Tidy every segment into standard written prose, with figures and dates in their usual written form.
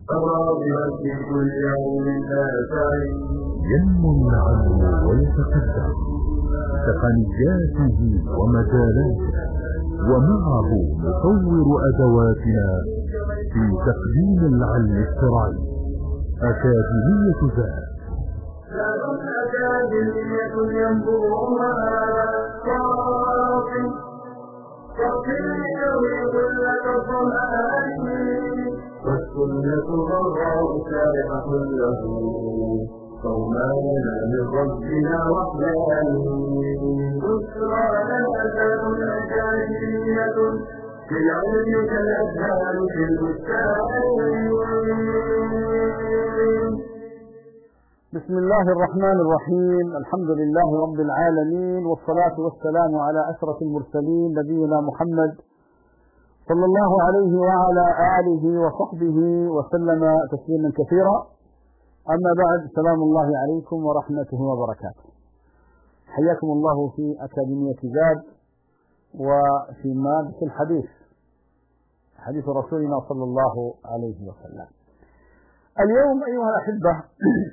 الرابعة كل يوم آثاري ينمو العلم ويتقدم تقنياته ومجالاته، ومعه نطور أدواتنا في تقديم العلم الشرعي. أكاديمية ذات أكاديمية ينبوها صافي تغفر كل الظلام والسنة ضراء سابق كله صومانا من ربنا رحمن بشرى لنا أكاديمية في العلم كالأزهار في البستان. بسم الله الرحمن الرحيم. الحمد لله رب العالمين، والصلاة والسلام على أشرف المرسلين نبينا محمد صلى الله عليه وعلى آله وصحبه وسلم تسليما كثيرا. أما بعد، سلام الله عليكم ورحمته وبركاته. حياكم الله في أكاديمية زاد وفي مادة الحديث، حديث رسولنا صلى الله عليه وسلم. اليوم أيها الأحبة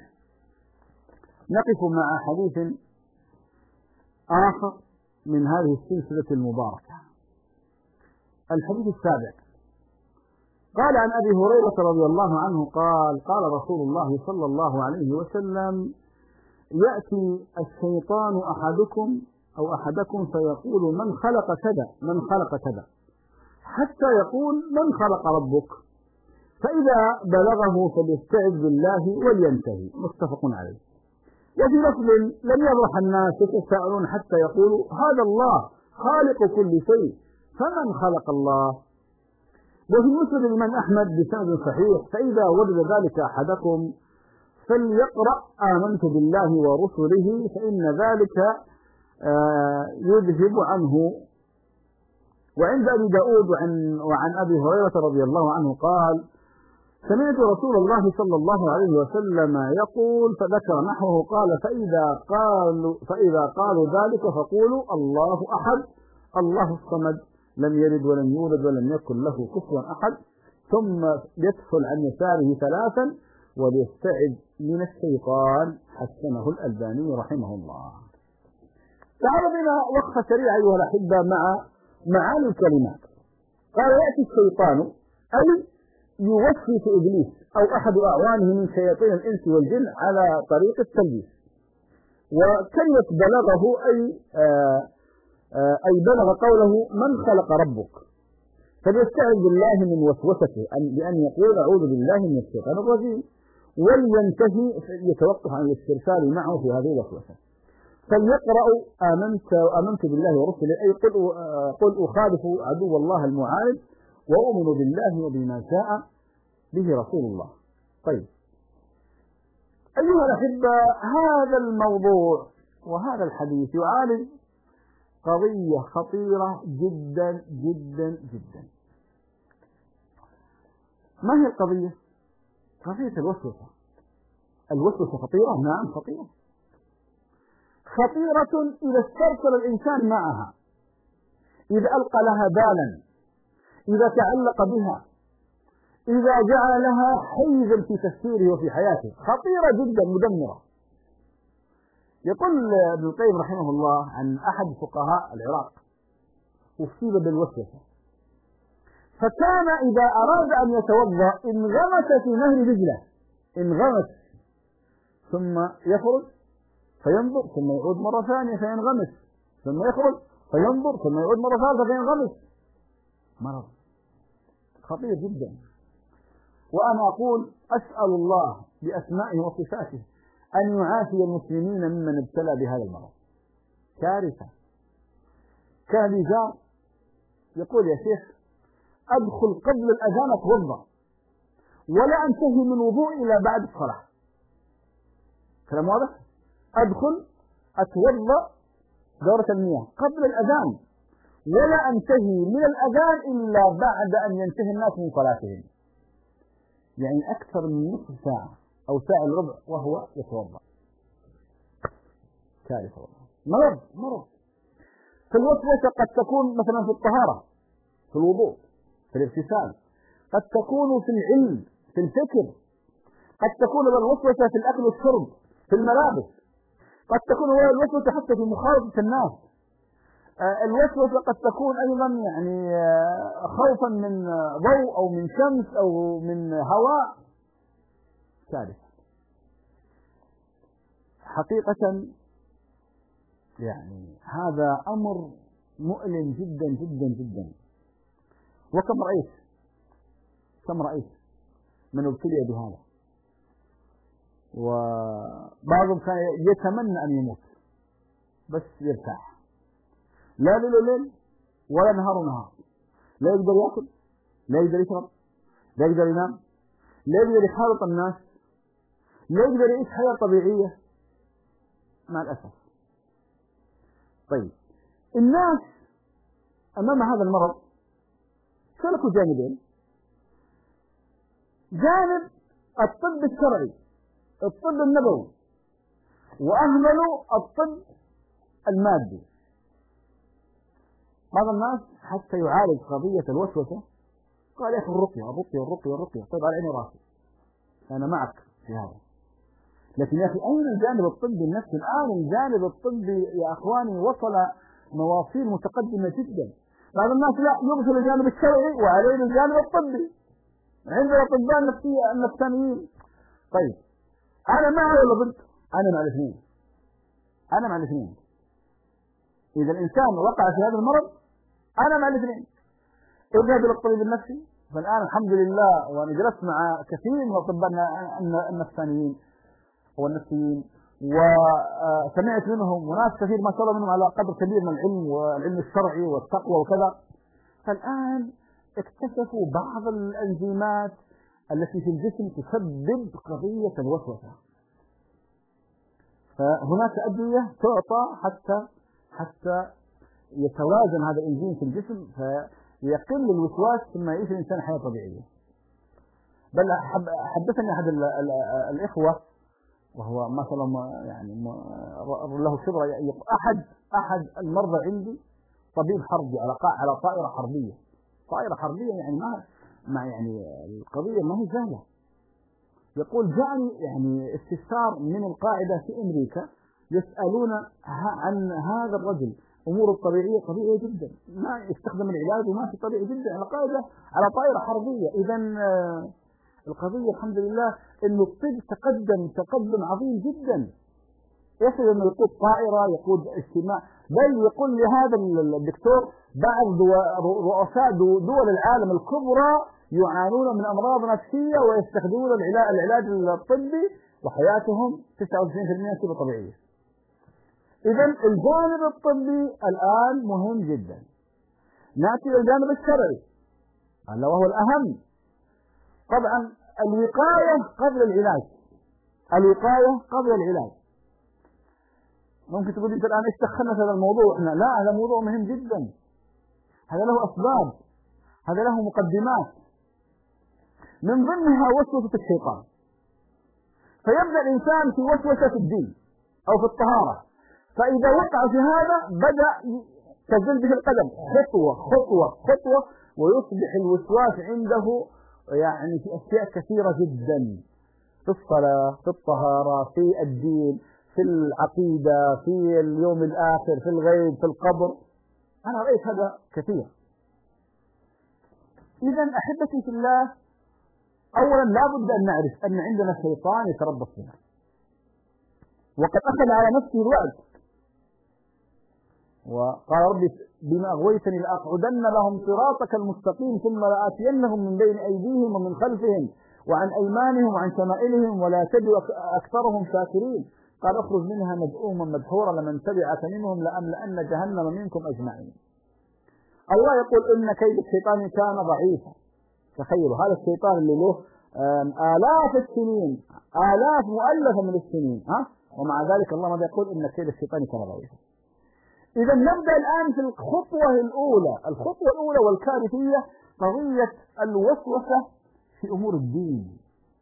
نقف مع حديث آخر من هذه السلسلة المباركة، الحديث السابع. قال عن أبي هريرة رضي الله عنه قال: قال رسول الله صلى الله عليه وسلم: يأتي الشيطان أحدكم فيقول: من خلق كذا من خلق كذا، حتى يقول: من خلق ربك؟ فإذا بلغه فليستعذ بالله ولينتهي. متفق عليه. وفي لفظ: لم يبرح الناس يتساءلون حتى يقولوا: هذا الله خالق كل شيء، فمن خلق الله؟ وفي مسند الإمام أحمد بسند صحيح: فإذا وجد ذلك أحدكم فليقرأ آمنت بالله ورسله فإن ذلك يذهب عنه. وعند أبي داود وعن أبي هريرة رضي الله عنه قال: سمعت رسول الله صلى الله عليه وسلم يقول، فذكر نحوه. قال: فإذا قالوا ذلك فقولوا: الله أحد الله الصمد لم يلد ولم يولد ولم يكن له كفوا أحد، ثم يدخل عن يساره ثلاثا وليستعذ من الشيطان. حسنه الألباني رحمه الله. تعالوا بنا وقفة سريعة أيها الأحبة مع معاني الكلمات. قال: يأتي الشيطان، أي يوسوس إبليس أو أحد أعوانه من شياطين الإنس والجن على طريق التلبيس. وكلمة بلغه أي بلغ قوله: من خلق ربك؟ فليستعذ بالله من وسوسته، بأن يقول: أعوذ بالله من الشيطان الرجيم، ولينتهي يتوقف عن الاسترسال معه في هذه الوسوسة. فليقرأ آمنت بالله ورسله، أي قل أخالف عدو الله المعاند وأؤمن بالله وبما جاء به رسول الله. طيب أيها الأحبة، هذا الموضوع وهذا الحديث يعالج قضية خطيرة جدا جدا جدا. ما هي القضية؟ قضية الوسوسة. الوسوسة خطيرة، نعم خطيرة، خطيرة إذا استرسل الإنسان معها، إذا ألقى لها بالا، إذا تعلق بها، إذا جعل لها حيزا في تفكيره وفي حياته، خطيرة جدا مدمرة. يقول ابن القيم رحمه الله عن أحد فقهاء العراق: أصيب بالوسوسة، فكان إذا أراد أن يتوضأ انغمس في نهر دجلة، انغمس ثم يخرج فينظر ثم يعود مرة ثانية فينغمس، ثم يخرج فينظر ثم يعود مرة ثالثة فينغمس. مرض خطير جدا. وأنا أقول: أسأل الله بأسمائه وصفاته أن يعافي المسلمين ممن ابتلى بهذا المرض. كارثة. كان لي جار يقول: يا شيخ، أدخل قبل الأذان أتوضأ ولا أنتهي من وضوء إلى بعد الصلاة. كلام واضح؟ أدخل أتوضأ دورة المياه قبل الأذان ولا أنتهي من الأذان إلا بعد أن ينتهي الناس من صلاتهم. يعني أكثر من نصف ساعة أو ساعة إلا ربع وهو يتوضأ. كارثة والله. مرض. فالوسوسة قد تكون مثلا في الطهارة، في الوضوء، في الاغتسال، قد تكون في العلم، في الفكر، قد تكون الوسوسة في الأكل والشرب، في الملابس، قد تكون الوسوسة حتى في مخالطة الناس. الوسوسة قد تكون أيضا يعني خوفا من ضوء أو من شمس أو من هواء. كارثة حقيقة. يعني هذا أمر مؤلم جدا جدا جدا. وكم رأيت من ابتلي بهذا، وبعضهم كان يتمنى أن يموت بس يرتاح، لا ليل ولا نهار، لا يقدر يأكل، لا يقدر يشرب، لا يقدر ينام، لا يقدر يخالط الناس، لا يقدر يعيش حياة طبيعية مع الأسف. طيب الناس أمام هذا المرض سلكوا جانبين: جانب الطب الشرعي، الطب النبوي، وأهملوا الطب المادي. بعض الناس حتى يعالج قضية الوسوسة قال يا أخي الرقية. طيب على عيني وراسي، أنا معك في هذا، لكن يا أخي أين الجانب الطبي النفسي الآن؟ الجانب الطبي يا أخواني وصل مواصيل متقدمة جدا. بعض الناس لا، يغفل الجانب الشرعي وعليه الجانب الطبي. عندنا أطباء النفسانيين. طيب أنا مع ولا ضد؟ أنا مع الاثنين. إذا الإنسان وقع في هذا المرض أنا مع الاثنين. اذهب إلى الطبيب النفسي. فالآن الحمد لله وأنا جلست مع كثير من الأطباء النفسانيين والنفسيين، وسمعت منهم وناس كثير ما شاء الله منهم على قدر كبير من العلم والعلم الشرعي والتقوى وكذا. فالآن اكتشفوا بعض الأنزيمات التي في الجسم تسبب قضية الوسوسة، فهناك أدوية تعطى حتى يتوازن هذا الإنزيم في الجسم فيقل الوسواس ثم يعيش الإنسان حياة طبيعية. بل حدثني أحد الإخوة وهو ما شاء الله يعني له خبرة، أحد المرضى عندي طبيب حربي على طائرة حربية يعني ما يعني القضية ما هي سهلة. يقول جاءني يعني استفسار من القاعدة في أمريكا يسألون عن هذا الرجل، أموره الطبيعية طبيعية جدا، ما يستخدم العلاج وما في طبيعي جدا على طائرة حربية. إذا القضية الحمد لله إنه الطب تقدم عظيم جدا، يصل إنه يقود طائرة، يقود اجتماع، بل يقول لهذا الدكتور بعض رؤساء دول العالم الكبرى يعانون من أمراض نفسية ويستخدمون العلاج الطبي وحياتهم 99% تبقى طبيعية. إذا الجانب الطبي الآن مهم جدا. نأتي إلى الجانب الشرعي هذا وهو الأهم. طبعا الوقاية قبل العلاج. ممكن تقول انت الآن ايش دخلنا في هذا الموضوع؟ احنا لا، هذا موضوع مهم جدا، هذا له أسباب، هذا له مقدمات، من ضمنها وسوسة الشيطان. فيبدأ الإنسان في وسوسة الدين أو في الطهارة، فإذا وقع في هذا بدأ تزل به القدم خطوة ويصبح الوسواس عنده يعني في أشياء كثيرة جدا، في الصلاة، في الطهارة، في الدين، في العقيدة، في اليوم الآخر، في الغيب، في القبر. أنا رأيت هذا كثير. إذا أحبتي في الله، أولا لا بد أن نعرف أن عندنا شيطان يتربص بنا، وقد أخذ على نفسه الوعد وقال ربي بما أغويتني لأقعدن لهم صراطك المستقيم ثم لآتينهم من بين أيديهم ومن خلفهم وعن أيمانهم وعن شمائلهم ولا تجد أكثرهم شاكرين. قال اخرج منها مذءوما مدحورا لمن تبعك منهم لأملأن جهنم منكم أجمعين. الله يقول إن كيد الشيطان كان ضعيفا. تخيلوا هذا الشيطان اللي له آلاف السنين، آلاف مؤلفة من السنين، ومع ذلك الله ماذا يقول إن كيد الشيطان كان ضعيفا. إذا نبدأ الآن في الخطوة الأولى والكارثية، قضية الوسوسة في أمور الدين.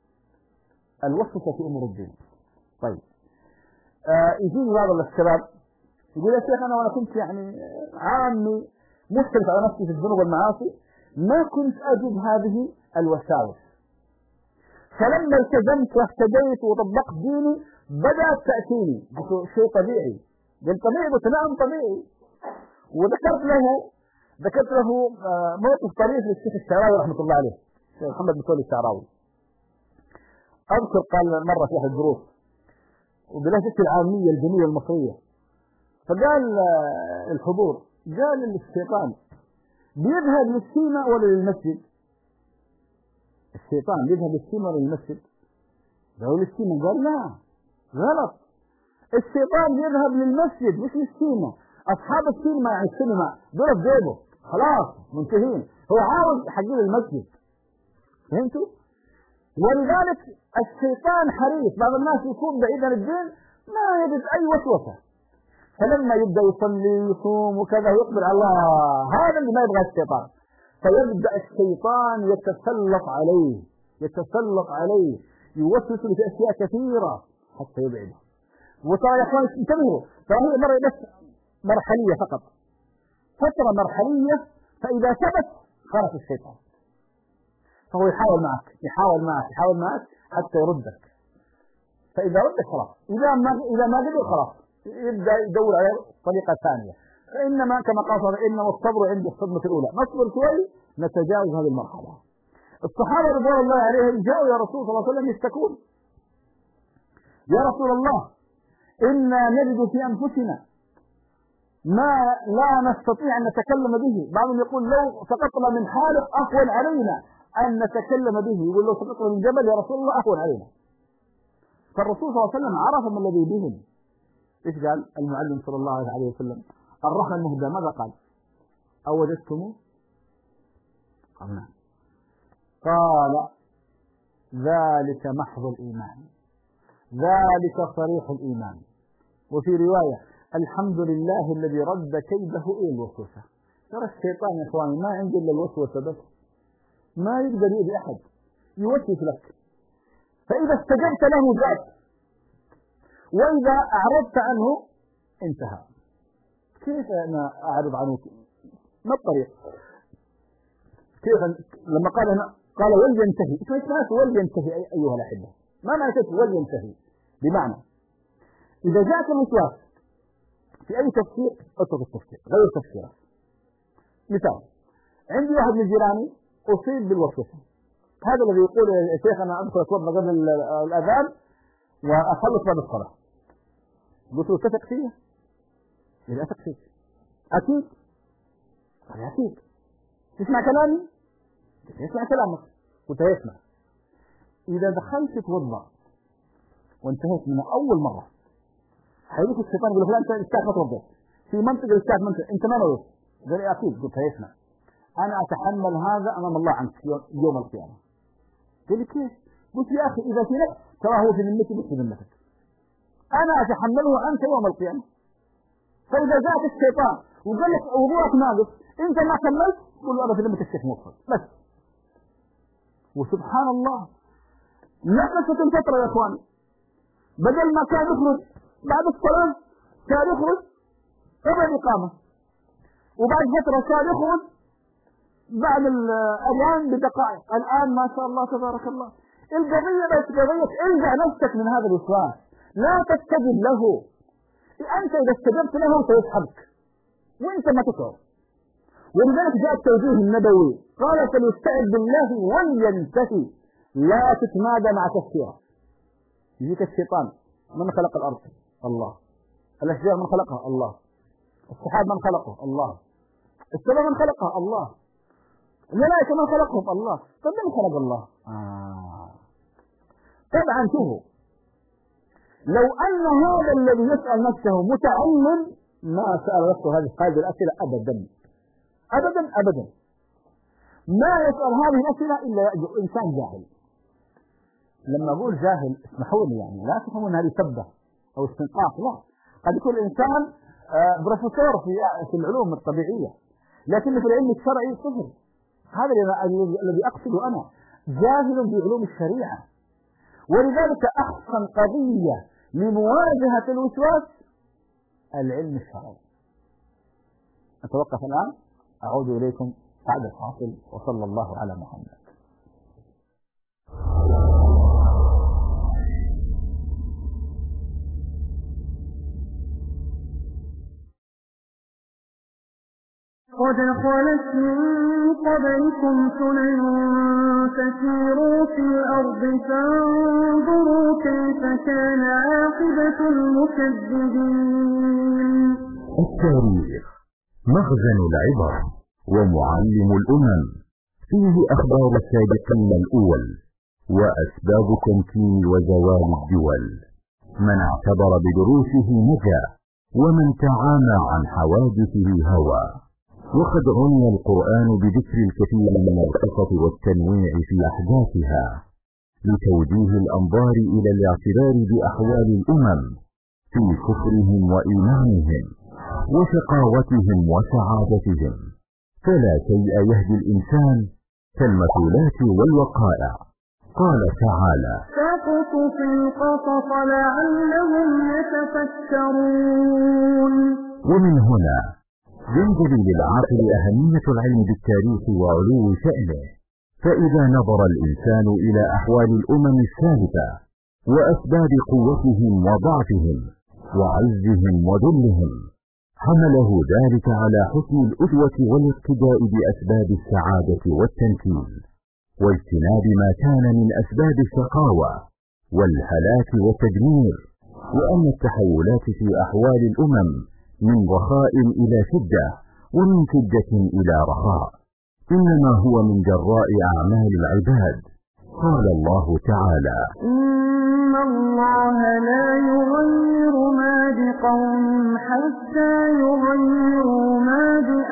طيب يجيني بعض الشباب يقول يا شيخ أنا كنت يعني عامي مشكلة على نفسي في الذنوب والمعاصي، ما كنت أجد هذه الوساوس، فلما التزمت واهتديت وطبقت ديني بدأت تأتيني شيء طبيعي. قلت طبيعي؟ قلت نعم طبيعي. وذكرت له موقف طريف للشيخ الشعراوي رحمة الله عليه، الشيخ محمد متولي الشعراوي. أذكر قال مرة في أحد الدروس وبلهجته العامية الجميلة المصرية، فقال الحضور، قال الشيطان بيذهب للسينما ولا للمسجد؟ الشيطان بيذهب للسينما ولا للمسجد؟ قالوا للسينما. قال لا، غلط، الشيطان يذهب للمسجد مش للسينما. أصحاب السينما يعني السينما دول في جيبه خلاص منتهين، هو عاوز يحقق المسجد. فهمتوا؟ ولذلك الشيطان حريص، بعض الناس يكون بعيد عن الدين ما يجد أي وسوسة، فلما يبدأ يصلي ويصوم وكذا ويقبل على الله، هذا اللي ما يبغى الشيطان. فيبدأ الشيطان يتسلط عليه يوسوس له في أشياء كثيرة حتى يبعده. وترى يا اخوان انتبهوا، ترى هي مرة بس مرحلية فقط، فترة مرحلية، فإذا ثبت خرج الشيطان، فهو يحاول معك حتى يردك، فإذا ردك خلاص، إذا ما قدر خلاص يبدأ يدور على طريقة ثانية. فإنما كما قال إنما الصبر عند الصدمة الأولى، نصبر شوي نتجاوز هذه المرحلة. الصحابة رضوان الله عليهم جاءوا يا رسول صلى الله عليه وسلم يشتكون، يا رسول الله إنا نجد في أنفسنا ما لا نستطيع أن نتكلم به. بعضهم يقول لو سقطنا من حالق أهون علينا أن نتكلم به، يقول لو سقطنا من جبل يا رسول الله أهون علينا. فالرسول صلى الله عليه وسلم عرف ما الذي بهم. إيش قال المعلم صلى الله عليه وسلم؟ الرحمة المهدى ماذا قال؟ أو وجدتموه؟ قال نعم. قال ذلك محض الإيمان، ذلك صريح الإيمان. وفي رواية الحمد لله الذي رد كيده إلى الوسوسة. ترى الشيطان يا إخواني ما عنده إلا الوسوسة بس، ما يقدر يؤذي أحد، يوسوس لك، فإذا استجبت له ذات، وإذا أعرضت عنه انتهى. كيف أنا أعرض عنه؟ ما الطريق؟ كيف لما قال ولينتهي، إيش ولينتهي أيها الأحبة؟ ما معنى ولينتهي؟ بمعنى إذا جاءك الوسواس في أي تفسير اترك التفسير، غير تفسيره. مثال، عندي واحد من جيراني أصيب بالوسوسة، هذا الذي يقول يا شيخ أنا أدخل أتوضأ قبل الأذان وأخلص بعد الصلاة. قلت له تثق فيه؟ لا أثق فيك. أكيد؟ قال أكيد. تسمع كلامي؟ يسمع كلامك. قلت يسمع. إذا دخلت تتوضأ وانتهيت من أول مرة حيجيك الشيطان يقول فلان أنت الساعة ما توضأ في منطقة الساعة منطقة أنت ما نويت. قال لي أكيد. قلت يسمع، أنا أتحمل هذا أمام الله عنك يوم القيامة. قال لي كيف؟ قلت يا أخي إذا في نفس تراه هو في ذمتي مش في ذمتك، أنا أتحمله عنك يوم القيامة. فإذا جاءك الشيطان وقال لك وضوءك ناقص أنت ما كملت، قل له أنا في ذمة الشيخ موصل بس. وسبحان الله نفست الفترة يا إخواني، بدل ما كان يخرج بعد الصلاة كان يخرج قبل الإقامة، وبعد فترة كان يخرج بعد الأذان بدقائق. الآن ما شاء الله تبارك الله القضية بس قضية ارجع نفسك من هذا الوسواس، لا تستجب له. أنت إذا استجبت له سيسحبك وأنت ما تشعر. ولذلك جاء التوجيه النبوي قال فليستعذ بالله ولينتهي، لا تتمادى مع تفسيره. يجيك الشيطان، من خلق الأرض؟ الله. الأشجار من خلقها؟ الله. السحاب من خلقه؟ الله. السماء من خلقها؟ الله. الملائكة من خلقهم؟ الله. طب من خلق الله؟ طبعا شوفوا، لو أن هذا الذي يسأل نفسه متعلم ما سأل نفسه هذه الأسئلة أبدا أبدا أبدا، ما يسأل هذه الأسئلة إلا إنسان جاهل. لما أقول جاهل اسمحوا لي يعني لا تفهمون هذه سبة أو استنقاص، لا، قد يكون الإنسان بروفيسور في العلوم الطبيعية لكن في العلم الشرعي صفر. هذا الذي أقصده أنا، جاهل بعلوم الشريعة. ولذلك أحسن قضية لمواجهة الوسواس العلم الشرعي. أتوقف الآن، أعود إليكم بعد الفاصل، وصلى الله على محمد. قد خلت من قبلكم سنن فسيروا في الأرض فانظروا كيف كان عاقبة المكذبين. التاريخ مخزن العبر ومعلم الأمم، فيه أخبار السابقين الأول وأسباب تمكين وزوال الدول. من اعتبر بدروسه نجا، ومن تعامى عن حوادثه هوى. وقد عني القرآن بذكر الكثير من القصص والتنويع في أحداثها لتوجيه الأنظار إلى الاعتبار بأحوال الأمم في كفرهم وإيمانهم وشقاوتهم وسعادتهم. فلا شيء يهدي الإنسان كالمثولات والوقائع. قال تعالى: فاقصص القصص لعلهم يتفكرون. ومن هنا ينبغي للعاقل أهمية العلم بالتاريخ وعلو شأنه. فإذا نظر الإنسان إلى أحوال الأمم السابقة وأسباب قوتهم وضعفهم وعزهم وذلهم، حمله ذلك على حسن الأسوة والاقتداء بأسباب السعادة والتمكين، واجتناب ما كان من أسباب الشقاوة والهلاك والتدمير. وأن التحولات في أحوال الأمم من رخاء إلى شدة ومن شدة إلى رخاء إنما هو من جراء أعمال العباد. قال الله تعالى: إن الله لا يغير ما بقوم حتى يغيروا ما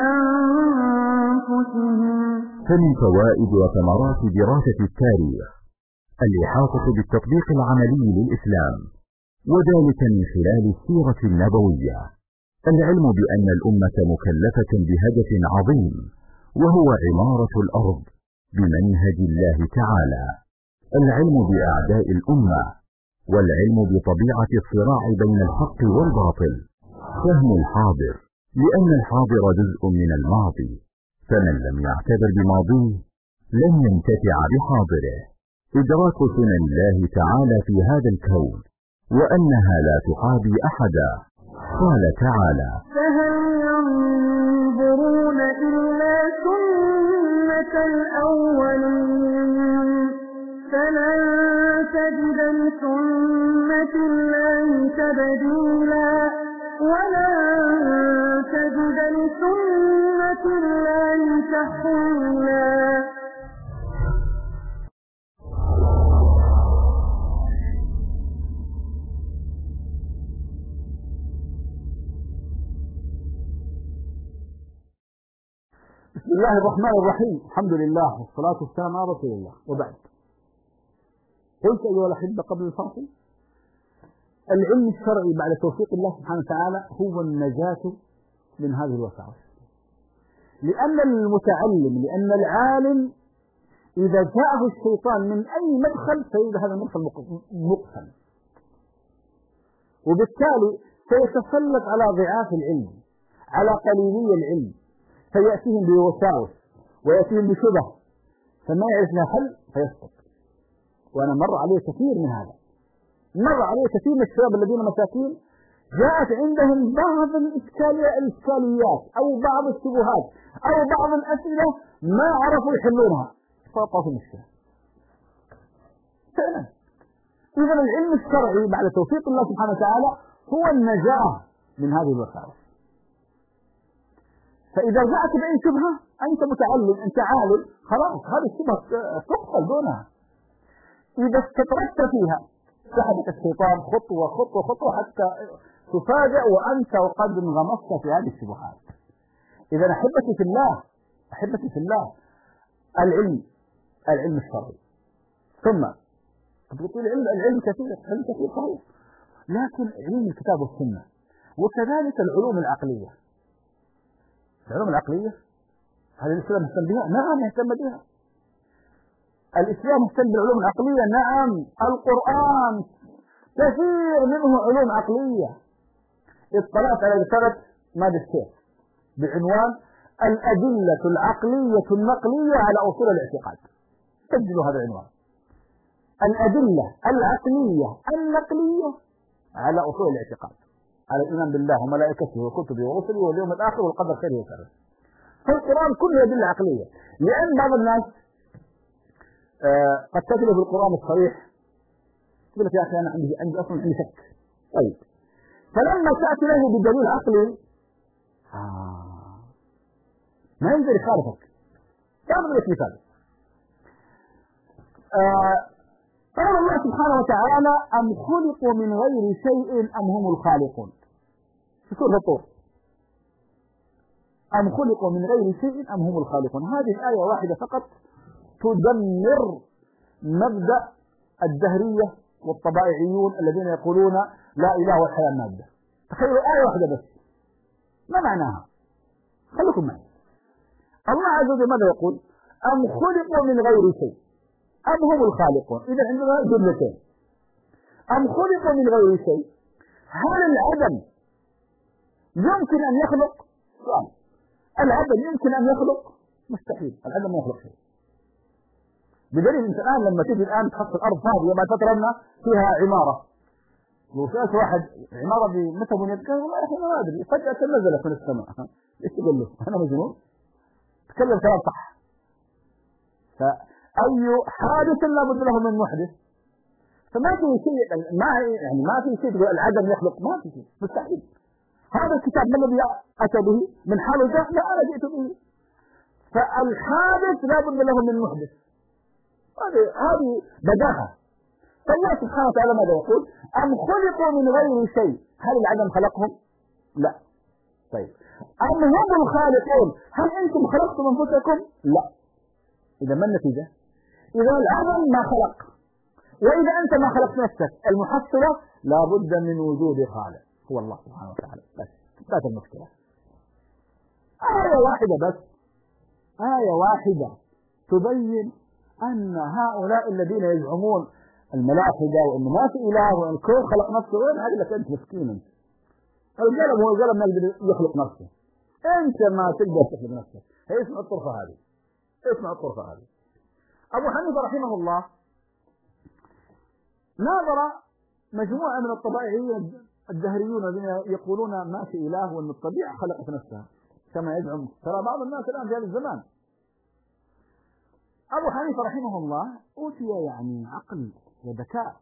بأنفسهم. فمن فوائد وثمرات دراسة التاريخ الإحاطة بالتطبيق العملي للإسلام، وذلك من خلال السيرة النبوية. العلم بأن الأمة مكلفة بهدف عظيم، وهو عمارة الأرض بمنهج الله تعالى. العلم بأعداء الأمة، والعلم بطبيعة الصراع بين الحق والباطل. فهم الحاضر، لأن الحاضر جزء من الماضي، فمن لم يعتبر بماضيه لن ينتفع بحاضره. إدراك سنن الله تعالى في هذا الكون، وأنها لا تحابي أحدا. قال تعالى: فهل ينظرون إلا سنة الأولين فلن تجد لسنة الله تبديلا ولن تجد لسنة الله تحويلا. بسم الله الرحمن الرحيم. الحمد لله والصلاة والسلام على رسول الله، وبعد. قلت أيها الأحبة قبل الفاصل: العلم الشرعي بعد توفيق الله سبحانه وتعالى هو النجاة من هذه الوساوس، لأن المتعلم، لأن العالم إذا جاءه الشيطان من أي مدخل فإذا هذا المدخل مقفل، وبالتالي سيتسلط على ضعاف العلم، على قليلي العلم، فيأتيهم بوساوس ويأتيهم بشبه فما يعرف لها حل فيسقط. وأنا مر عليه كثير من هذا، مر عليه كثير من الشباب الذين مساكين جاءت عندهم بعض الإشكاليات أو بعض الشبهات أو بعض الأسئلة ما عرفوا يحلونها فوقعوا في المشكلة فعلا. إذن العلم الشرعي بعد توفيق الله سبحانه وتعالى هو النجاة من هذه الوساوس. فإذا جاءت بأي شبهة أنت متعلم، أنت عالم، خلاص هذه الشبهة تقتل دونها. إذا استطردت فيها سحبك الشيطان خطوة خطوة خطوة حتى تفاجأ وأنت وقد انغمست في هذه الشبهات. إذا أحبتي في الله، أحبتي في الله، العلم الشرعي. ثم تقول العلم كثير، العلم كثير صحيح، لكن علم الكتاب والسنة، وكذلك العلوم العقلية. العلوم العقلية هل الإسلام يهتم بها؟ نعم يهتم بها. الإسلام يهتم بالعلوم العقلية، نعم. القرآن كثير منه علوم عقلية. اطلعت على رسالة ماجستير بعنوان الأدلة العقلية النقلية على أصول الاعتقاد. سجلوا هذا العنوان: الأدلة العقلية النقلية على أصول الاعتقاد، على الإيمان بالله وملائكته وكتبه ورسله واليوم الآخر والقدر خيره وشره. فالقرآن كله أدلة عقلية. لأن بعض الناس قد تجد في القرآن الصريح يقول لك يا أخي أنا عندي شك. طيب فلما تأتي له بدليل عقلي ما ينزل يخالفك. تعرف لك مثال. قال الله سبحانه وتعالى أم خلقوا من غير شيء أم هم الخالقون في سورة الطور. أم خلقوا من غير شيء أم هم الخالقون. هذه الآية واحدة فقط تدمر مبدأ الدهرية والطبائعيون الذين يقولون لا إله والحياة المادة. تخيلوا آية واحدة بس ما معناها؟ خليكم معي. الله عز وجل ماذا يقول؟ أم خلقوا من غير شيء أم هم الخالقون. إذا عندنا جملتين. أم خلقوا من غير شيء، هل العدم يمكن أن يخلق؟ سؤال. العدم يمكن أن يخلق؟ مستحيل. العدم ما يخلق شيء. بدليل أنت الآن لما تيجي الآن تحط الأرض فاضية بعد فترة فيها عمارة، لو سألت واحد عمارة متى بنيت قال والله يا أخي ما أدري فجأة نزلت من السماء. إيش تقول له؟ أنا مجنون؟ تكلم كلام صح. فأي حادث لابد له من محدث. فما في شيء ما في شيء تقول العدم يخلق، ما في شيء مستحيل. هذا الكتاب ما الذي أتى به من حال ذات؟ لا أنا جئت به. فالحادث لابد له من محدث. هذه بداهة. فالله سبحانه وتعالى ماذا يقول؟ أم خلقوا من غير شيء، هل العدم خلقهم؟ لا. طيب أم هم الخالقون، هل أنتم خلقتم أنفسكم؟ لا. إذا ما النتيجة؟ إذا العدم ما خلق، وإذا أنت ما خلقت نفسك، المحصلة لابد من وجود خالق هو الله سبحانه وتعالى. بس ذات المشكلة. آية واحدة بس، آية واحدة تبين أن هؤلاء الذين يزعمون الملاحدة وأن ما في إله وأن الكون خلق نفسه، وين هذه لك أنت مسكين. أنت القلم هو القلم ما يقدر يخلق نفسه. أنت ما تقدر تخلق نفسك. اسمع الطرفة هذه. اسمع الطرفة هذه. أبو حنيفة رحمه الله ناظر مجموعة من الطبائعيين الدهريون الذين يقولون ما في إله وأن الطبيعة خلقت نفسها كما يزعم ترى بعض الناس الآن في هذا الزمان. أبو حنيفة رحمه الله أوتي يعني عقل وذكاء.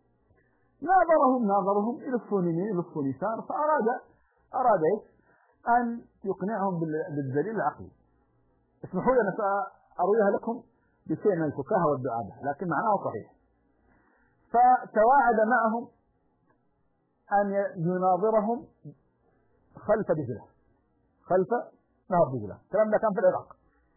ناظرهم يلفون يمين يلفون يسار، فأراد أن يقنعهم بالدليل العقلي. اسمحوا لي أنا سأرويها لكم بشيء من الفكاهة والدعابة لكن معناه صحيح. فتواعد معهم أن يناظرهم خلف دجلة، خلف نهر دجلة. الكلام ده كان في العراق.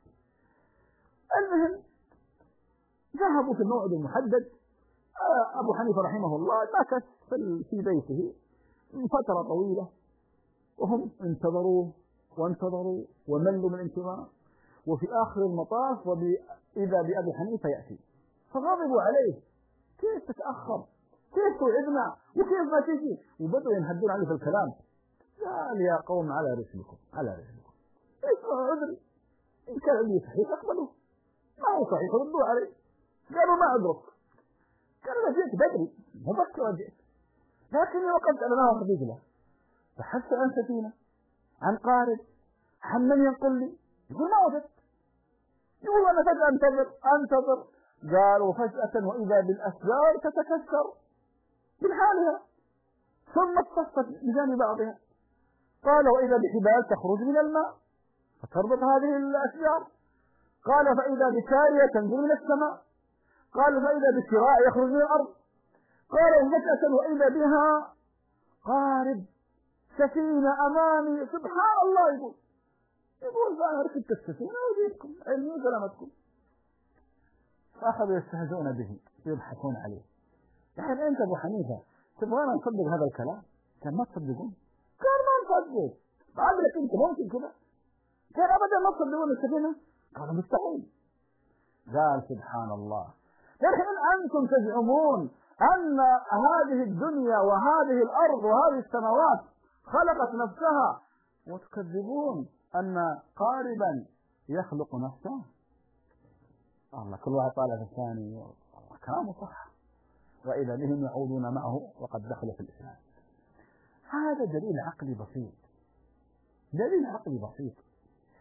المهم ذهبوا في الموعد المحدد. أبو حنيفة رحمه الله مكث في بيته فترة طويلة، وهم انتظروه وانتظروا وملوا من الانتظار، وفي آخر المطاف إذا بأبي حنيفة يأتي، فغضبوا عليه. كيف تتأخر؟ كيف توعدنا؟ وكيف ما تجي؟ وبدأوا ينهدون عليه في الكلام. قال يا قوم على رسلكم على رسلكم، اسمعوا عذري، إن كان عندي صحيح اقبلوا، ما هو صحيح ردوا عليه. قالوا ما أدرك. قالوا أنا جئت بدري مبكرا جئت، لكني وقفت على نهر دجلة بحثت عن سفينة عن قارب عن من ينقل لي، يقول ما وجدت. يقول أنا فجأة أنتظر. قالوا فجأة وإذا بالأشجار تتكسر من حالها ثم اتصفت بجانب بعضها. قال وإذا بحبال تخرج من الماء فتربط هذه الأشجار. قال فإذا بسارية تنزل من السماء. قال فإذا بشراع يخرج من الأرض. قال فجأة وإذا بها قارب سفينة أمامي. سبحان الله. يقول فأنا ركبت السفينة وجيتكم علمي وسلامتكم. فأخذوا يستهزئون به يضحكون عليه. يعني أنت أبو حنيفة تبغانا نصدق هذا الكلام؟ كان ما تصدقون؟ قال ما نصدق. قال لك أنت ممكن كذا؟ كان أبدا ما تصدقون السفينة؟ قال مستحيل. قال سبحان الله. الحين أنتم تزعمون أن هذه الدنيا وهذه الأرض وهذه السماوات خلقت نفسها، وتكذبون أن قاربا يخلق نفسه. الله كل واحد طالع في الثاني. كلامه صح. وإذا بهم يعودون معه وقد دخلوا في الإسلام. هذا دليل عقلي بسيط. دليل عقلي بسيط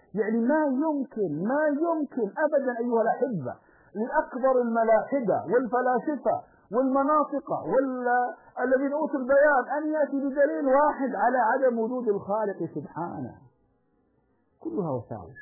يعني ما يمكن أبدا أيها الأحبة لأكبر الملاحدة والفلاسفة والمناطق والذين أوتوا البيان أن يأتي بدليل واحد على عدم وجود الخالق سبحانه. كلها وساوس.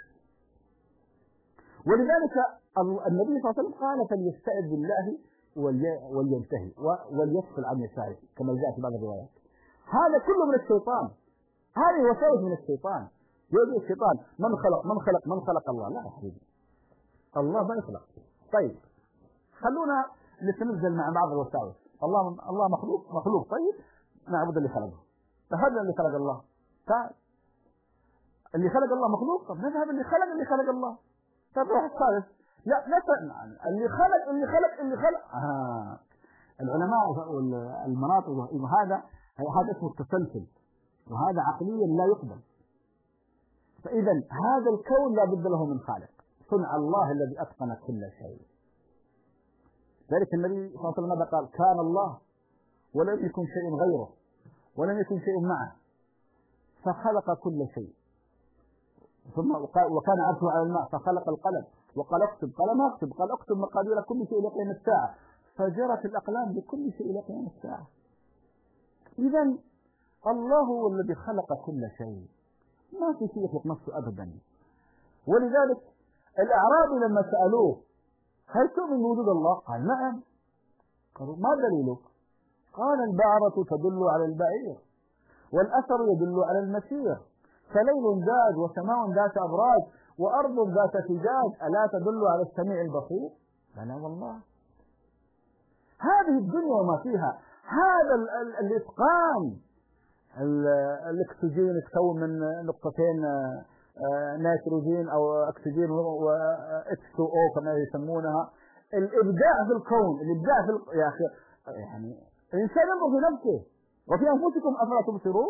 ولذلك النبي صلى الله عليه وسلم قال فليستعذ بالله ولينتهي وليفصل عن يساره كما جاء في بعض الروايات. هذا كله من الشيطان، هذه وساوس من الشيطان. يقول الشيطان من خلق الله؟ لا يا حبيبي، الله ما يخلق. طيب خلونا نتنزل مع بعض الوساوس. الله مخلوق طيب نعبد اللي خلقه. فهذا اللي خلق الله، تعال اللي خلق الله مخلوق، طب نذهب اللي خلق الله. طب روح الثالث، لا مثلا اللي خلق العلماء والمناطق هذا اسمه التسلسل، وهذا عقليا لا يقبل. فإذا هذا الكون لا بد له من خالق، صنع الله الذي أتقن كل شيء. ذلك النبي صلى الله عليه وسلم قال كان الله ولم يكن شيء غيره ولم يكن شيء معه فخلق كل شيء. ثم وكان عرشه على الماء فخلق القلم وقال اكتب، قال ما اكتب، قال اكتب مقادير كل شيء إلى قيام الساعة، فجرت الأقلام بكل شيء إلى قيام الساعة. إذا الله هو الذي خلق كل شيء، ما في شيء يخلق نفسه أبدا. ولذلك الأعرابي لما سألوه هل تؤمن بوجود الله؟ قال نعم. قالوا ما دليلك؟ قال البعرة تدل على البعير والأثر يدل على المسير، فليل زاد وسماء ذات أبراج وأرض ذات فجاج ألا تدل على السميع البصير؟ بلى والله. هذه الدنيا وما فيها، هذا الإتقان. الأكسجين يتكون من نقطتين نيتروجين أو أكسجين و H2O كما يسمونها. الإبداع في الكون، الإبداع في يا أخي يعني الإنسان ينظر في نفسه وفي أنفسكم أفلا تبصرون؟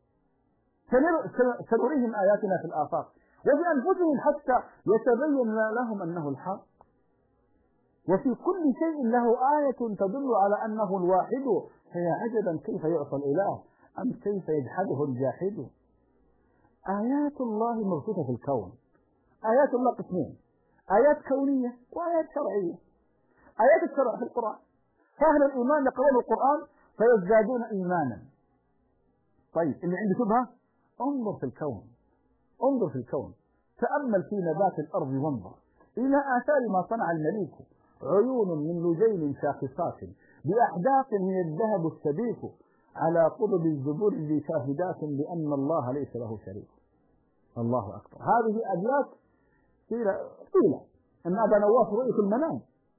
سنريهم آياتنا في الآفاق وفي أنفسهم حتى يتبين لهم أنه الحق. وفي كل شيء له آية تدل على أنه الواحد. هي عجبا كيف يعصى الإله أم كيف يجحده الجاحد. آيات الله مبثوثة في الكون. آيات الله قسمين، آيات كونية وآيات شرعية. آيات الشرع في القرآن، فأهل الإيمان يقرؤون القرآن فيزدادون إيمانا. طيب اللي عنده شبهة انظر في الكون، انظر في الكون، تأمل في نبات الأرض وانظر إلى آثار ما صنع المليك، عيون من لجين شاخصات بأحداق من الذهب السبيك على قضب الزبور شاهدات بأن الله ليس له شريك. الله أكبر. هذه أبيات قيلة أن أبا نواس رؤية المنام.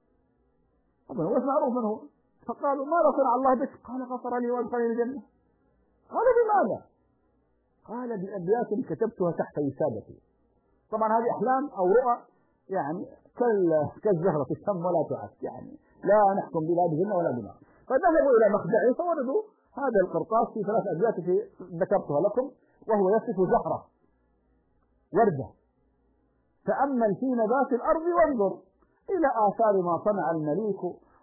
أبا نواس معروف من هو، فقالوا ماذا صنع الله بك؟ قال غفر لي وادخلني الجنة. قال بماذا؟ قال بأبيات كتبتها تحت وسادتي. طبعا هذه أحلام أو رؤى يعني كالزهرة الشم ولا تعس، يعني لا نحكم بلا بجنة ولا بنار. فذهبوا إلى مخدعه فوردوا هذا القرطاس في 3 أبيات ذكرتها لكم، وهو يصف زهرة وردة. تأمل في نبات الأرض وانظر إلى آثار ما صنع المليك،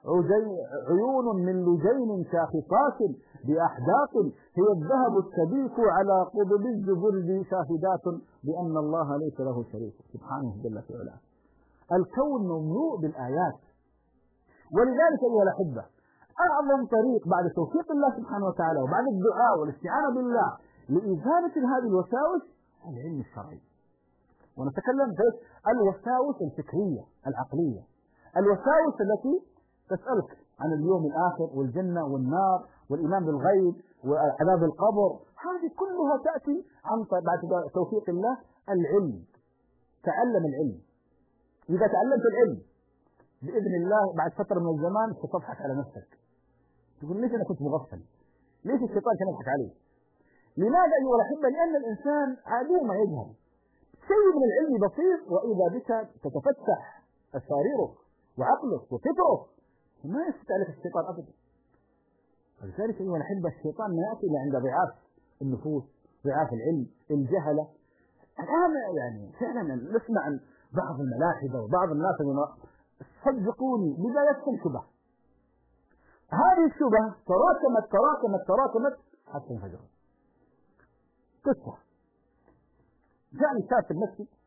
عيون من لجين شاخصات بأحداق هي الذهب السبيك على قضب الزبرج شاهدات بأن الله ليس له شريك سبحانه جل في علاه. الكون مملوء بالآيات. ولذلك أيها الأحبة أعظم طريق بعد توفيق الله سبحانه وتعالى وبعد الدعاء والاستعانة بالله لإزالة هذه الوساوس العلم الشرعي. ونتكلم في الوساوس الفكرية العقلية، الوساوس التي تسألك عن اليوم الآخر والجنة والنار والإيمان بالغيب وعذاب القبر، هذه كلها تأتي عن بعد توفيق الله. العلم، تعلم العلم. إذا تعلمت العلم بإذن الله بعد فترة من الزمان ستضحك على نفسك، تقول ليش أنا كنت مغفل، ليش الشيطان كان يضحك علي. لماذا أيها الأحبة؟ لأن الإنسان عدو ما يجهل. شيء من العلم بسيط وإذا بك تتفتح أساريرك وعقلك وفكرك وما يستطيع لك الشيطان أبدا. ولذلك أيها الأحبة الشيطان ما يأتي إلا عند ضعاف النفوس، ضعاف العلم، الجهلة. الآن يعني فعلا نسمع عن بعض الملاحدة وبعض الناس صدقوني بدايتهم شبه. هذه الشبه تراكمت حتى انفجرت. قصة جاءني شاب في المسجد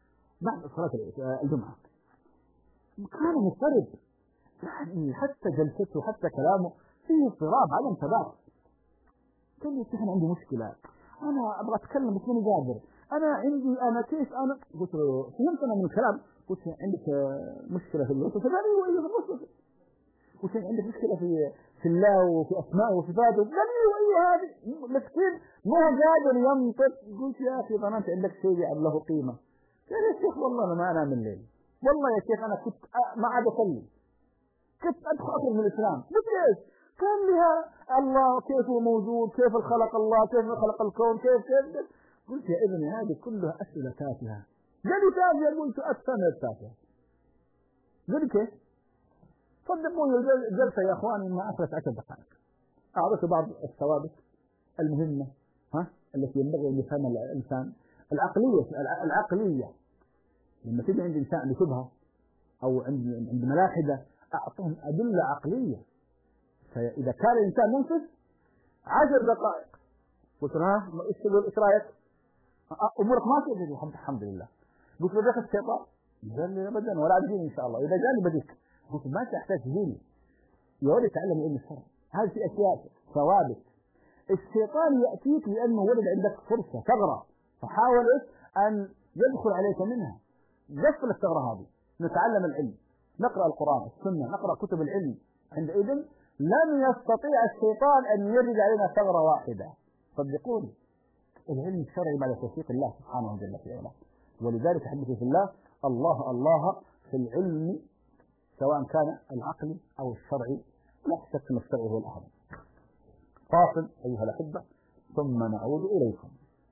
بعد صلاة الجمعة كان مضطرب، يعني حتى جلسته حتى كلامه فيه اضطراب عدم ثبات. قال لي يا شيخ أنا عندي مشكلة، أنا أبغى أتكلم بس ماني قادر، أنا كيف أنا قلت له فهمت أنا من الكلام، قلت عندك مشكلة في الوسوسة؟ قال لي أيوه في الوسوسة. قلت عندك مشكلة في الله وفي أسمائه وصفاته؟ قال لي أيوه هذه مسكين ما قادر ينطق. قلت يا أخي ظننت عندك شيء له قيمة. قال يا شيخ والله أنا ما أنام الليل، والله يا شيخ أنا كنت ما عاد أصلي، كنت أدخل من الإسلام. قلت ليش؟ قال لي الله كيف هو موجود، كيف خلق الله، كيف خلق الكون، كيف. قلت يا ابني هذه كلها أسئلة تافهة. قال لي تافهة؟ قلت أسئلة تافهة. قال لي كيف؟ صدقوني الجلسة يا أخواني ما أخذت 10 دقائق، أعطيت بعض الثوابت المهمة التي ينبغي أن يفهمها الإنسان، العقلية. لما تيجي عند إنسان بشبهة أو عند ملاحدة أعطهم أدلة عقلية. فإذا كان الإنسان منفذ 10 دقائق قلت له إيش رأيك؟ أمورك ماشية؟ الحمد لله. قلت له بدك الشيطان؟ قال لي أبدا ولا أجيني إن شاء الله، إذا جاني بديك. قلت ما تحتاج تجيني، يولد تعلم علم الشرع، هذه في أشياء ثوابت. الشيطان يأتيك لأنه ولد عندك فرصة ثغرة، فحاول أن يدخل عليك منها. قفل الثغرة هذه، نتعلم العلم، نقرأ القرآن السنة، نقرأ كتب العلم. عندئذ لم يستطيع الشيطان أن يرد علينا ثغرة واحدة. صدقوني العلم الشرعي بعد توفيق الله سبحانه وتعالى في علاه. ولذلك حدث في الله الله في العلم سواء كان العقلي أو الشرعي، لا شك أن الشرعي هو الأهم. فاصل أيها الأحبة ثم نعود إليكم.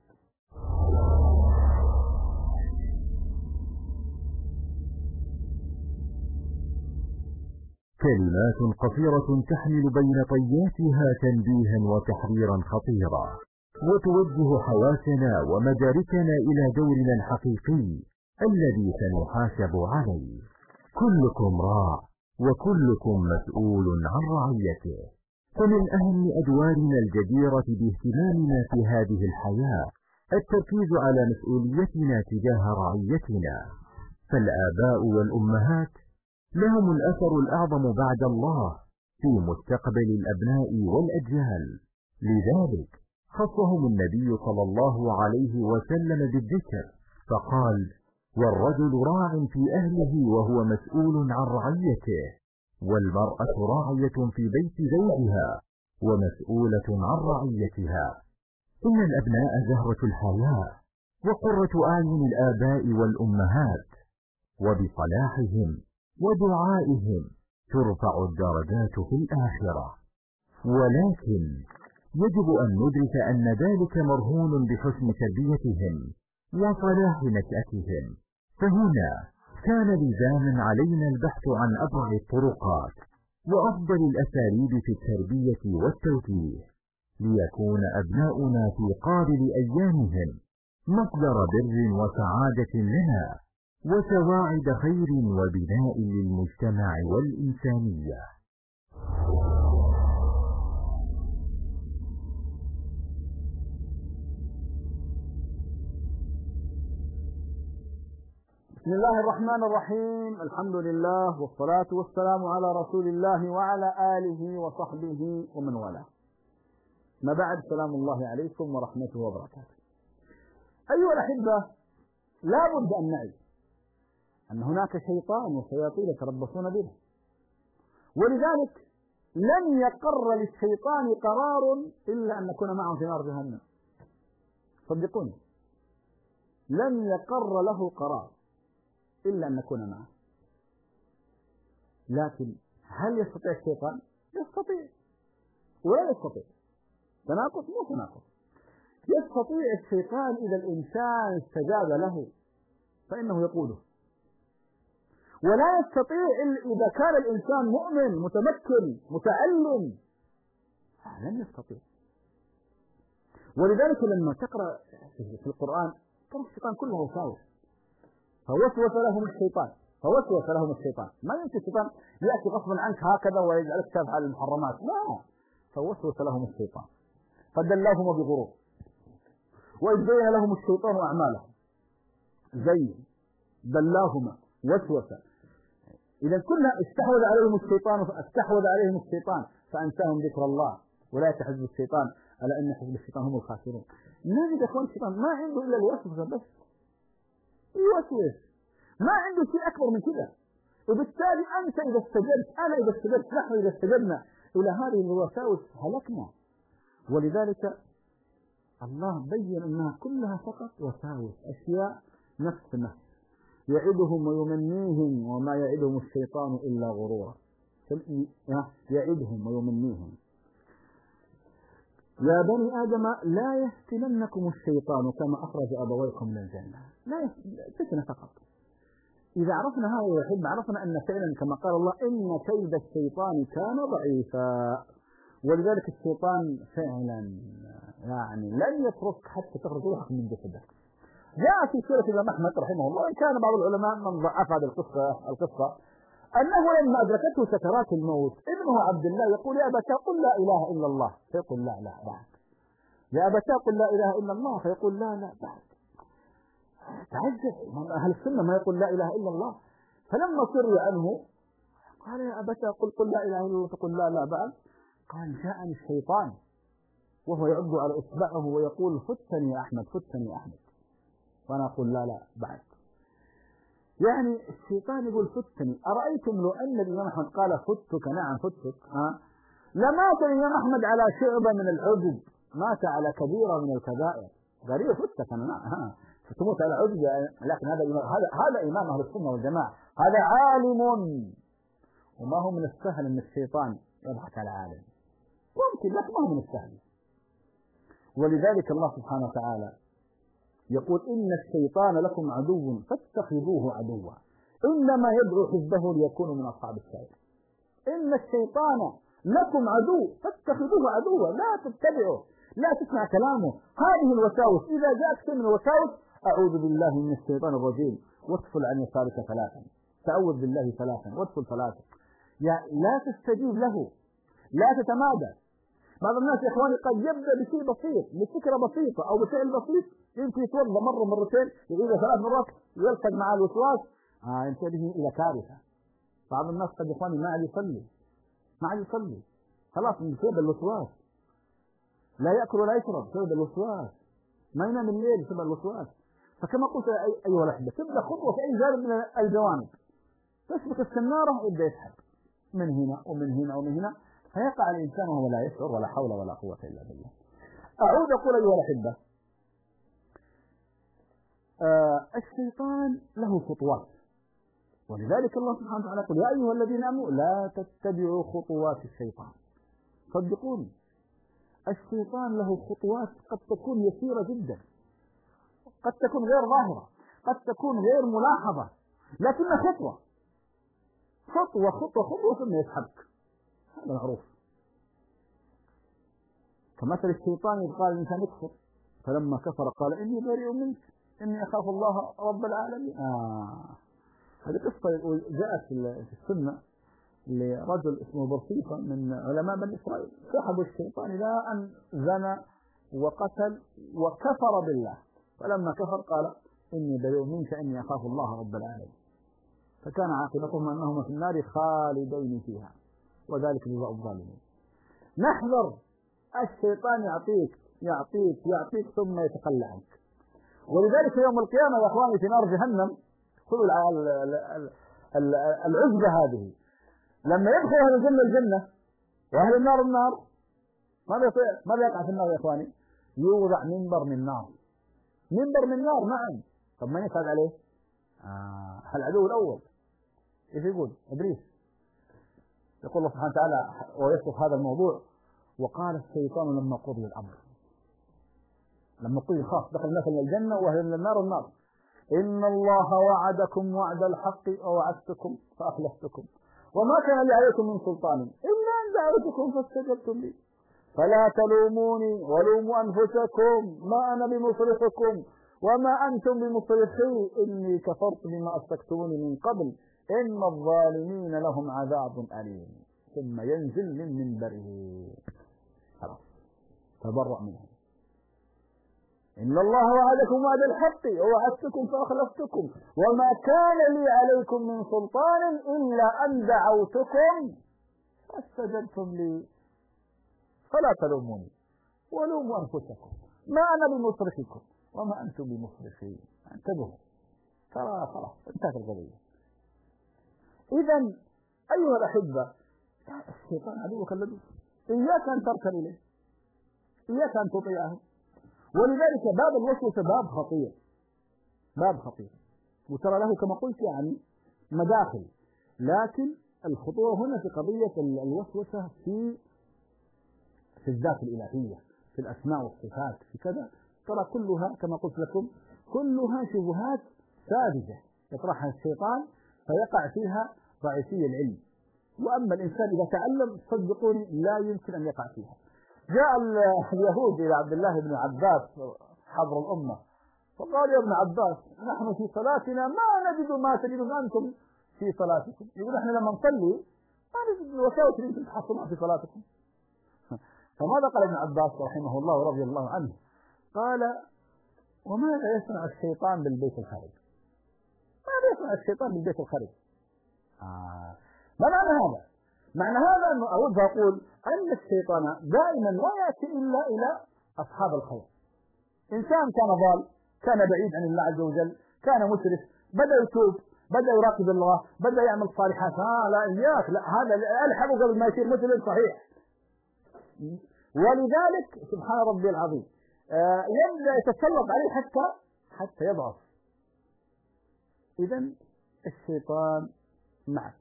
كلمات قصيرة تحمل بين طياتها تنبيها وتحريرا خطيرا، وتوجه حواسنا ومداركنا إلى دورنا الحقيقي الذي سنحاسب عليه. كلكم راع وكلكم مسؤول عن رعيته. فمن أهم أدوارنا الجديرة باهتمامنا في هذه الحياة التركيز على مسؤوليتنا تجاه رعيتنا. فالآباء والأمهات لهم الأثر الأعظم بعد الله في مستقبل الأبناء والأجيال. لذلك خصهم النبي صلى الله عليه وسلم بالذكر فقال: والرجل راع في أهله وهو مسؤول عن رعيته، والمرأة راعية في بيت زوجها ومسؤولة عن رعيتها. إن الأبناء زهرة الحياة وقرة أعين الآباء والأمهات، وبصلاحهم ودعائهم ترفع الدرجات في الآخرة. ولكن يجب أن ندرك أن ذلك مرهون بحسن تربيتهم وصلاح نشأتهم. فهنا كان لزاما علينا البحث عن أبرع الطرقات وأفضل الأساليب في التربية والتوجيه، ليكون أبناؤنا في قابل أيامهم مصدر بر وسعادة لنا وسواعد خير وبناء للمجتمع والإنسانية. بسم الله الرحمن الرحيم. الحمد لله والصلاة والسلام على رسول الله وعلى آله وصحبه ومن والاه. ما بعد، سلام الله عليكم ورحمته وبركاته. أيها الأحبة، لا بد أن نعي أن هناك شيطان وشياطين يتربصون بنا، ولذلك لن يقر للشيطان قرار إلا أن نكون معه في نار جهنم. صدقوني لن يقر له قرار إلا أن نكون معه. لكن هل يستطيع الشيطان؟ يستطيع ولا يستطيع. تناقض مو تناقض. يستطيع الشيطان إذا الإنسان استجاب له فإنه يقوده، ولا يستطيع إذا كان الإنسان مؤمن متمكن متعلم، لن يستطيع. ولذلك لما تقرأ في القرآن ترى الشيطان كله وساوس. فوسوس لهم الشيطان. ما يمكن الشيطان يأتي غصبا عنك هكذا ويجعلك تفعل المحرمات، لا. فوسوس لهم الشيطان فدلاهم بغرور، وإذ زين لهم الشيطان أعمالهم زين دلاهما وسوس. إذا كلها استحوذ عليهم الشيطان فأنساهم ذكر الله، ولا يحزب الشيطان على أن حزب الشيطان هم الخاسرون. نجد أخوان الشيطان ما عنده إلا الوسوسة بس، يوسوس، ما عنده شيء أكبر من كذا. وبالتالي أنت إذا استجبت، أنا إذا استجبت، نحن إذا استجبنا إلى هذه الوساوس هلكنا. ولذلك الله بين أنها كلها فقط وساوس، أشياء نفس نفس، يعدهم ويمنيهم وما يعدهم الشيطان إلا غرورا. يعدهم ويمنيهم. يا بني آدم لا يفتننكم الشيطان كما أخرج أبويكم من الجنة. لا فتنة فقط. إذا عرفنا هذا الحلم عرفنا أن فعلا كما قال الله إن كيد الشيطان كان ضعيفا. ولذلك الشيطان فعلا يعني لن يترك حتى تخرج روحك من جسدك. جاء في سورة الإمام أحمد رحمه الله، إن كان بعض العلماء من ضعف هذه القصة أنه لما أدركته سكرات الموت ابنه عبد الله يقول يا أبتاه قل لا إله إلا الله، فيقول لا لا بعد. يا أبتاه قل لا إله إلا الله، فيقول لا لا بعد. تعجب أهل السنة ما يقول لا إله إلا الله. فلما سري عنه قال يا أبتاه قل لا إله إلا الله، فقل لا لا بعد. قال جاءني الشيطان وهو يعض على إصبعه ويقول فتني يا أحمد فتني يا أحمد، وأنا أقول لا لا بعد. يعني الشيطان يقول فتني. أرأيتم لو أن الإمام أحمد قال فتك، نعم فتك، لمات الإمام أحمد على شعبة من العجب، مات على كبيرة من الكبائر. غريب فتك أنا فتموت على عجب. لكن هذا إمام أهل السنة والجماعة، هذا عالم، وما هو من السهل أن الشيطان يضحك على عالم، ممكن لكن ما هو من السهل. ولذلك الله سبحانه وتعالى يقول إن الشيطان لكم عدو فاتخذوه عدوا إنما يدعو حزبه ليكونوا من أصحاب السعير. إن الشيطان لكم عدو فاتخذوه عدوا، لا تتبعه، لا تسمع كلامه. هذه الوساوس إذا جاءت من الوساوس أعوذ بالله من الشيطان الرجيم وادخل عن يسارك ثلاثا، تعوذ بالله ثلاثا وادخل ثلاثا. يعني لا تستجيب له، لا تتمادى. بعض الناس يا إخواني قد يبدأ بشيء بسيط، بفكرة بسيطة أو بفعل بسيط، يمكن يتوضأ مرة مرتين يعيدها 3 مرات يلتقي مع الوسواس، ينتبه إلى كارثة. بعض الناس قد يا إخواني ما عاد يصلي خلاص بسبب الوسواس، لا يأكل ولا يشرب بسبب الوسواس، ما ينام الليل بسبب الوسواس. فكما قلت أيها الأحبة تبدأ خطوة في أي جانب من الجوانب، تسبق السنارة يبدأ يسحب من هنا ومن هنا ومن هنا، فيقع الإنسان وهو لا يشعر ولا حول ولا قوة إلا بالله. أعود أقول أيها الأحبة الشيطان له خطوات، ولذلك الله سبحانه وتعالى يقول يا أيها الذين آمنوا لا تتبعوا خطوات الشيطان. صدقوني الشيطان له خطوات قد تكون يسيرة جدا، قد تكون غير ظاهرة، قد تكون غير ملاحظة، لكنها خطوة خطوة خطوة خطوة ثم يسحبك. هذا معروف. كمثل الشيطان إذ قال الإنسان يكفر فلما كفر قال إني بريء منك إني أخاف الله رب العالمين. هذه قصة جاءت في السنة لرجل اسمه برصيفة من علماء بني إسرائيل، سحبوا الشيطان إلى أن زنى وقتل وكفر بالله، فلما كفر قال إني بريء منك إني أخاف الله رب العالمين، فكان عاقبتهم أنهما في النار خالدين فيها وذلك جزاء الظالمين. نحذر، الشيطان يعطيك ثم يتخلى عنك. ولذلك يوم القيامة يا أخواني في نار جهنم خذوا العزبة هذه، لما يدخل أهل الجنة وأهل النار ماذا يقع في النار يا أخواني؟ يوضع منبر من نار، نعم. طب من يصعد عليه؟ العدو الأول. إيش يقول؟ إبليس. يقول الله سبحانه وتعالى ويصف هذا الموضوع وقال الشيطان لما قضي الأمر، لما قضي خاص دخل الناس من الجنة وأهل من النار إن الله وعدكم وعد الحق ووعدتكم فأخلفتكم وما كان لي عليكم من سلطان إلا أن دعوتكم فاستجبتم لي فلا تلوموني ولوموا أنفسكم ما أنا بمصرخكم وما أنتم بمصرخي إني كفرت بما أشركتموني من قبل إن الظالمين لهم عذاب أليم. ثم ينزل من منبره خلاص تبرأ منهم. إن الله وعدكم وعد الحق ووعدتكم فأخلفتكم وما كان لي عليكم من سلطان إلا أن دعوتكم فاستجبتم لي فلا تلوموني ولوموا أنفسكم ما أنا بمصرخكم وما أنتم بمصرخي. انتبهوا، ترى خلاص انتهت القضية. إذا أيها الأحبة، الشيطان عدوك اللدود، إياك أن تركن إليه، إياك أن تطيعه. ولذلك باب الوسوسة باب خطير، باب خطير، وترى له كما قلت يعني مداخل، لكن الخطورة هنا في قضية الوسوسة في الذات الإلهية، في الأسماء والصفات، في كذا. ترى كلها كما قلت لكم كلها شبهات ساذجة يطرحها الشيطان فيقع فيها ضعيفي العلم. وأما الإنسان إذا تعلم صدقوني لا يمكن أن يقع فيها. جاء اليهود إلى عبد الله بن عباس حبر الأمة فقال يا ابن عباس نحن في صلاتنا ما نجد ما تجدون أنتم في صلاتكم. يقول احنا لما نصلي ما نجد الوساوس اللي انتم تحصلونها في صلاتكم. فماذا قال ابن عباس رحمه الله ورضي الله عنه؟ قال وماذا يصنع الشيطان بالبيت الخارج؟ ماذا يصنع الشيطان بالبيت الخارج؟ ما معنى هذا؟ معنى هذا أنه أود أقول أن الشيطان دائما لا يأتي إلا إلى أصحاب الخير. إنسان كان ضال، كان بعيد عن الله عز وجل، كان مسرف، بدأ يتوب، بدأ يراقب الله، بدأ يعمل صالحات، لا إياك، لا هذا ألحقه قبل ما يصير مسلم صحيح. ولذلك سبحان ربي العظيم يبدأ يتسلط عليه حتى يضعف. إذن الشيطان معك،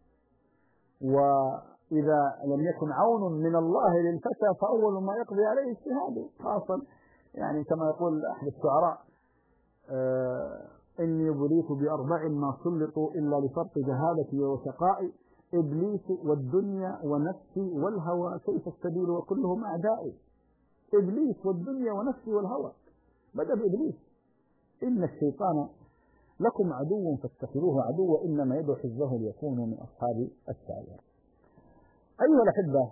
وإذا لم يكن عون من الله للفتى فأول ما يقضي عليه اجتهاده، خاصة يعني كما يقول أحد الشعراء إني بليت بأربع ما سلطوا إلا لفرط جهالتي وشقائي إبليس والدنيا ونفسي والهوى كيف السبيل وكلهم أعدائي. إبليس والدنيا ونفسي والهوى، بدأ بإبليس. إن الشيطان لكم عدو فاتخذوه عدوا إنما يدعو حزبه ليكونوا من أصحاب السعير. أيها الأحبة،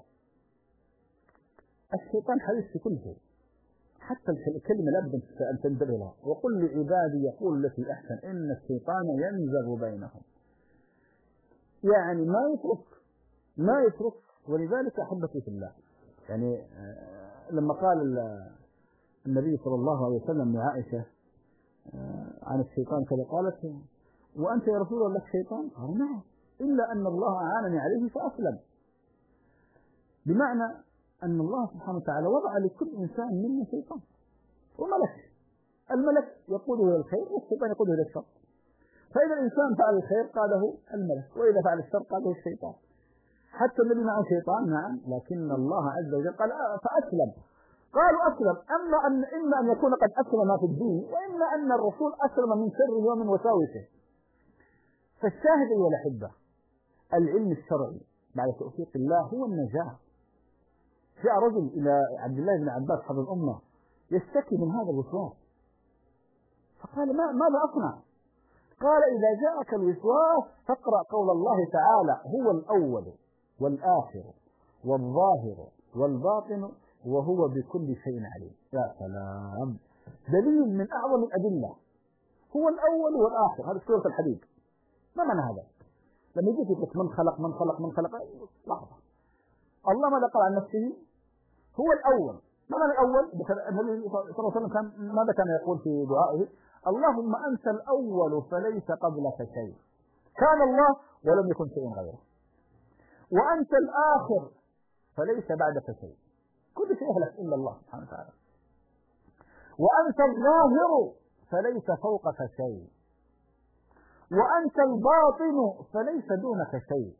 الشيطان حريص في كل شيء، حتى الكلمة لابد أن تنتبه لها. وقل لعبادي يقول التي أحسن إن الشيطان ينزغ بينهم، يعني ما يترك. ولذلك أحبتي في الله، يعني لما قال النبي صلى الله عليه وسلم لعائشة عن الشيطان كذا قالت وأنت يا رسول الله الشيطان؟ قال نعم، إلا أن الله أعانني عليه فأسلم. بمعنى أن الله سبحانه وتعالى وضع لكل إنسان منا شيطان وملك. الملك يقوده إلى الخير والشيطان يقوده إلى الشر. فإذا الإنسان فعل الخير قاده الملك، وإذا فعل الشر قاده الشيطان. حتى الذي معه شيطان نعم، لكن الله عز وجل قال فأسلم. قالوا أسلم، إما أن يكون قد أسلم في الدين، وإما أن الرسول أسلم من شره ومن وساوسه. فالشاهد أيها الأحبة، العلم الشرعي بعد توفيق الله هو النجاة. جاء رجل إلى عبد الله بن عباس حبر الأمة يشتكي من هذا الوسواس، فقال ماذا أصنع؟ قال إذا جاءك الوسواس فاقرأ قول الله تعالى هو الأول والآخر والظاهر والباطن وهو بكل شيء عليم. يا سلام، دليل من أعظم الأدلة. هو الأول والآخر، هذا سورة الحديد. ما معنى هذا؟ لما يجي يقول من خلق لحظة، الله ماذا قال عن نفسه؟ هو الأول. ما معنى الأول؟ النبي صلى الله عليه وسلم ماذا كان يقول في دعائه؟ اللهم أنت الأول فليس قبلك شيء، كان الله ولم يكن شيء غيره. وأنت الآخر فليس بعدك شيء، كل شيء يهلك إلا الله سبحانه وتعالى. وأنت الظاهر فليس فوقك شيء، وأنت الباطن فليس دونك شيء.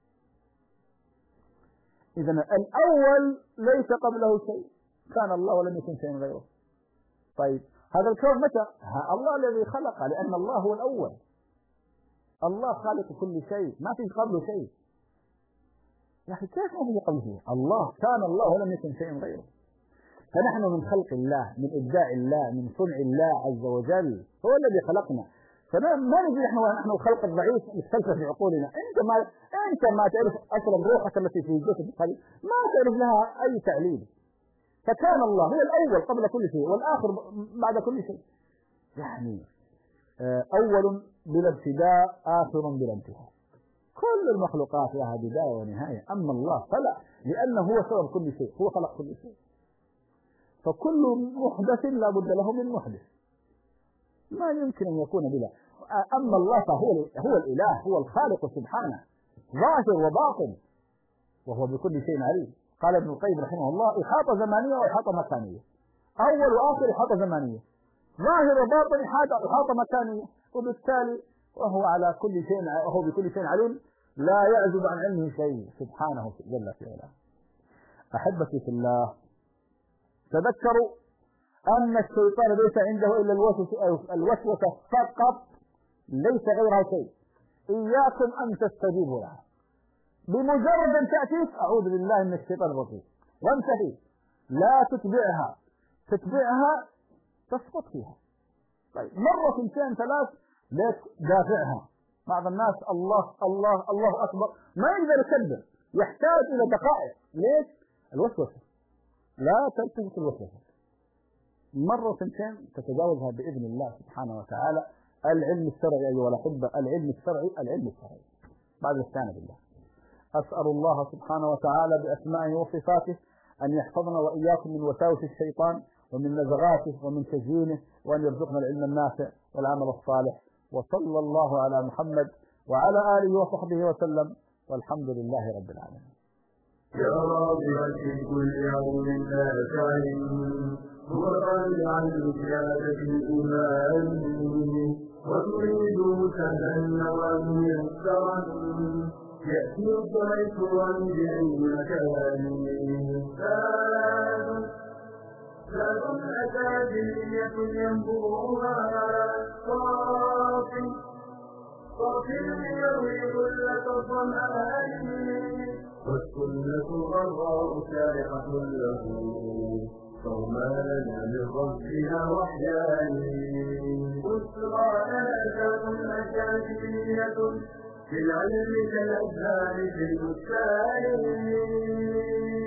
إذن الأول ليس قبله شيء، كان الله ولم يكن شيء غيره. طيب هذا الكون متى؟ الله الذي خلق، لأن الله هو الأول. الله خالق كل شيء، ما في قبله شيء. يا أخي كيف ما في قبله؟ الله كان الله ولم يكن شيء غيره. فنحن من خلق الله، من إبداع الله، من صنع الله عز وجل، هو الذي خلقنا. فما نجي نحن الخلق الضعيف نستلفى في عقولنا. أنت ما تعرف أصلا روحك التي في جسد القلب، ما تعرف لها أي تعليل. فكان الله هو الأول قبل كل شيء والآخر بعد كل شيء، يعني أول بلا ابتداء، آخر بلا انتهاء. كل المخلوقات لها بداية ونهاية، أما الله فلا، لأنه هو سبب كل شيء، هو خلق كل شيء. فكل محدث لا بد له من محدث، ما يمكن أن يكون بلا. أما الله فهو الإله، هو الخالق سبحانه، ظاهر وباطن، وهو بكل شيء عليم. قال ابن القيم رحمه الله: إحاطة زمانية وإحاطة مكانية، أول وآخر إحاطة زمانية، ظاهر وباطن إحاطة مكانية، وبالتالي وهو بكل شيء عليم، لا يعزب عن علمه شيء سبحانه جل في علاه. أحبتي في الله، تذكروا أن الشيطان ليس عنده إلا الوسوسة فقط، ليس غيرها شيء. إياكم أن تستجيبوا لها، بمجرد أن تأتيك أعوذ بالله من الشيطان الرجيم وانتهي. لا تتبعها تسقط فيها. طيب مرة اثنتين ثلاث لا دافعها. بعض الناس الله الله الله أكبر ما يقدر يكبر، يحتاج إلى دقائق. ليش؟ الوسوسة. لا تلتفت الوسوسة، مرة اثنتين تتجاوزها بإذن الله سبحانه وتعالى. العلم الشرعي أيها الأحبة، العلم الشرعي بعد الاستعانة بالله. أسأل الله سبحانه وتعالى بأسمائه وصفاته أن يحفظنا وإياكم من وساوس الشيطان ومن نزغاته ومن تزيينه، وأن يرزقنا العلم النافع والعمل الصالح. وصلى الله على محمد وعلى آله وصحبه وسلم، والحمد لله رب العالمين. يا راغبا في كل يوم نافع هو راجع عن زيادة الإيمان، وتريد سهلا وميسرا يأتي الضيف وانجع المكان. زاد أكاديمية ينبوها صافي يروي كلة الظمآن، والسنة غراء سارقة له فهما لنا من ربنا وحيان. بشرى آفات أكاديمية في العلم كالأزهار في البستان.